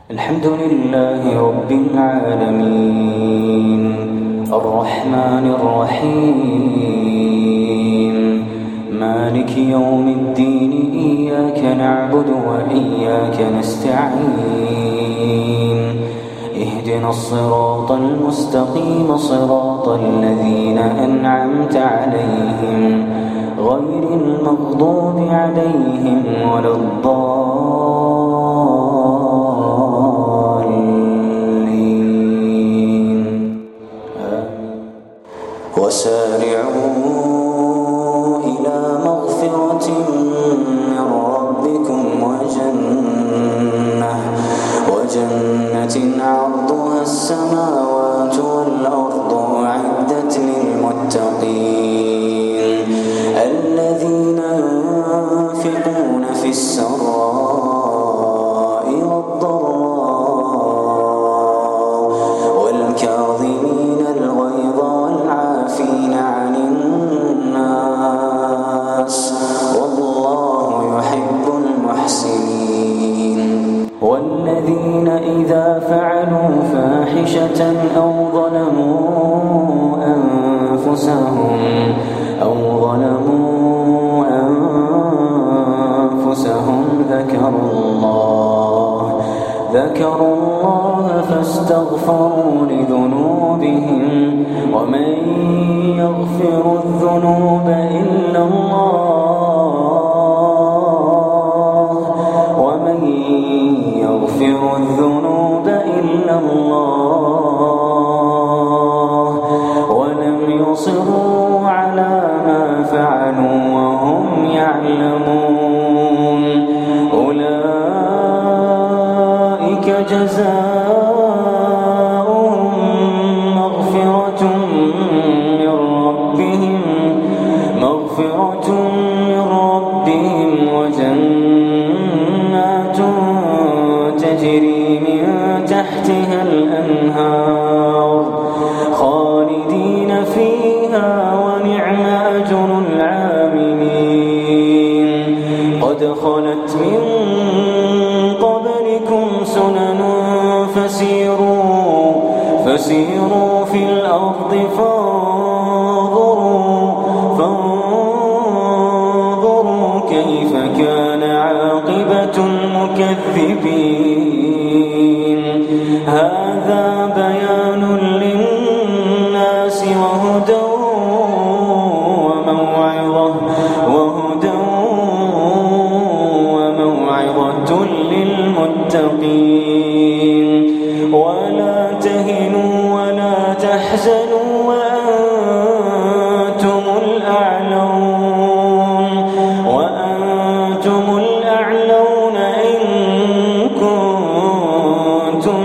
الحمد لله رب العالمين الرحمن الرحيم مالك يوم الدين إياك نعبد وإياك نستعين اهدنا الصراط المستقيم صراط الذين أنعمت عليهم غير المغضوب عليهم ولا الضالين وسارعوا إلى مغفرة من ربكم وجنة عرضها السماوات والأرض أعدت للمتقين الذين ينفقون في السراء والضراء والكاظمين الغيظ والعافين عن الناس والله يحب المحسنين والذين إذا فعلوا فاحشة أو ظلموا أنفسهم ذكروا الله فاستغفروا لذنوبهم ومن يغفر الذنوب إلا الله ولم يصروا على ما فعلوا وهم يعلمون أولئك جزاؤهم مغفرة من ربهم وجنات تجري من تحتها الأنهار خالدين فيها ونعم أجر العاملين قد خلت من قبلكم سنن فسيروا في الأرض فانظروا كيف كان عاقبة المكذبين هذا بيان للناس وهدى وموعظة للمتقين ولا تهنوا ولا تحزنوا وأنتم الأعلون إن كنتم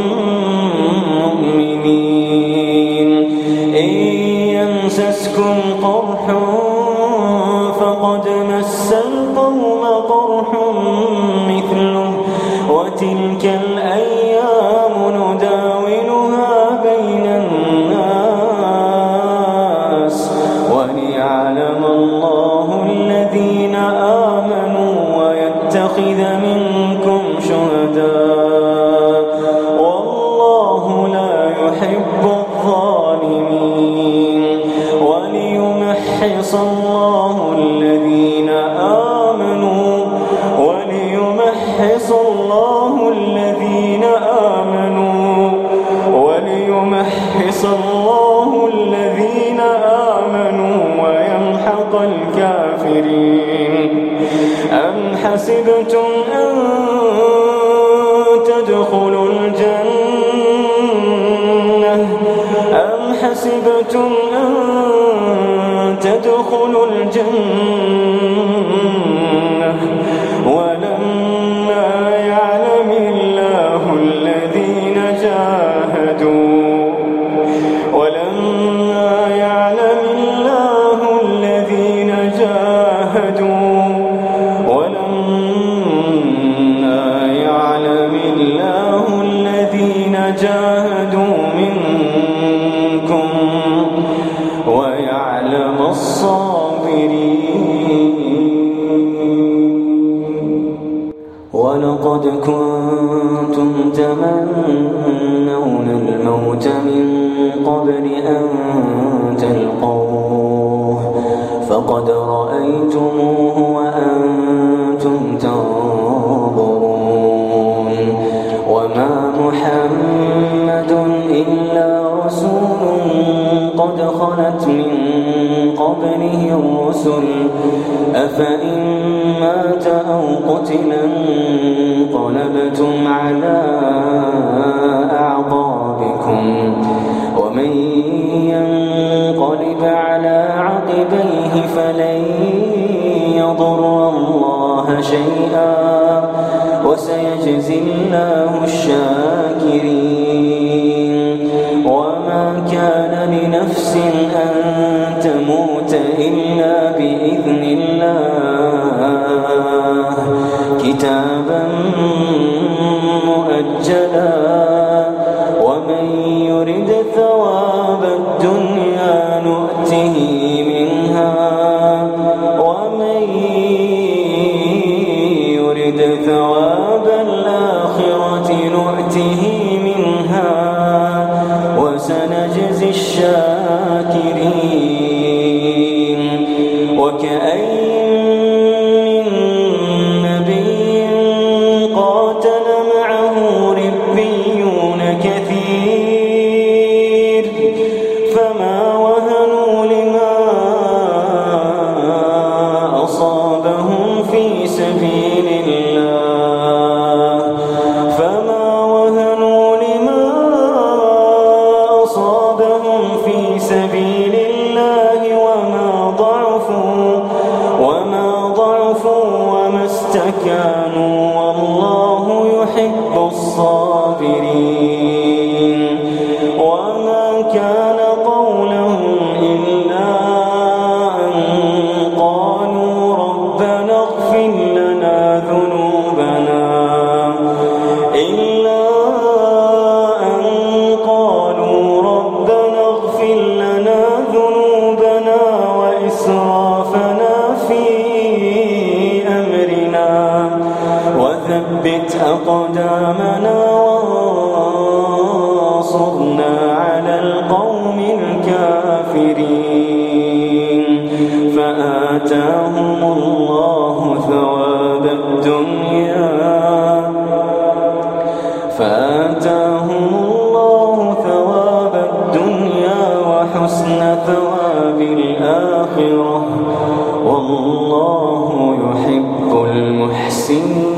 مؤمنين إن يمسسكم قرح فقد مس القوم قرح مثله وتلك الأيام نداولها بين الناس وليعلم الله الذين آمنوا ويتخذ منكم شهداء والله لا يحب الظالمين وليمحص الله الذين آمنوا ويمحق الكافرين أم حسبتم أن تدخلوا الجنة ولما يعلم الله الذين جاهدوا منكم ويعلم الصابرين تمنون الموت من قبل أن تلقوه فقد رأيتموه وأنتم تنظرون وما محمد إلا رسول قد خلت من قبله الرسل أفإن مات أو قتلا انقلبتم على أعقابكم ومن ينقلب على عقبيه فلن يضر الله شيئا وسيجزي الله الشاكرين وما كان لنفس أن تموت إلا بإذن الله كتابا مؤجلا ومن يرد ثواب الدنيا نؤته منها ومن يرد ثواب الآخرة نؤته منها وسنجزي الشاكرين وكأين من نبي قاتل معه ربيون كثير فما وهنوا لما أصابهم في سبيل الله وما ضعفوا وما استكانوا والله يحب الصابرين وما كان قولهم إلا أن قالوا ربنا اغفر لنا ذنوبنا وإسرافنا في أمرنا وثبت أقدامنا وانصرنا على القوم الكافرين فآتاهم الله ثواب الدنيا وحسن ثواب الآخرة والله يحب المحسنين.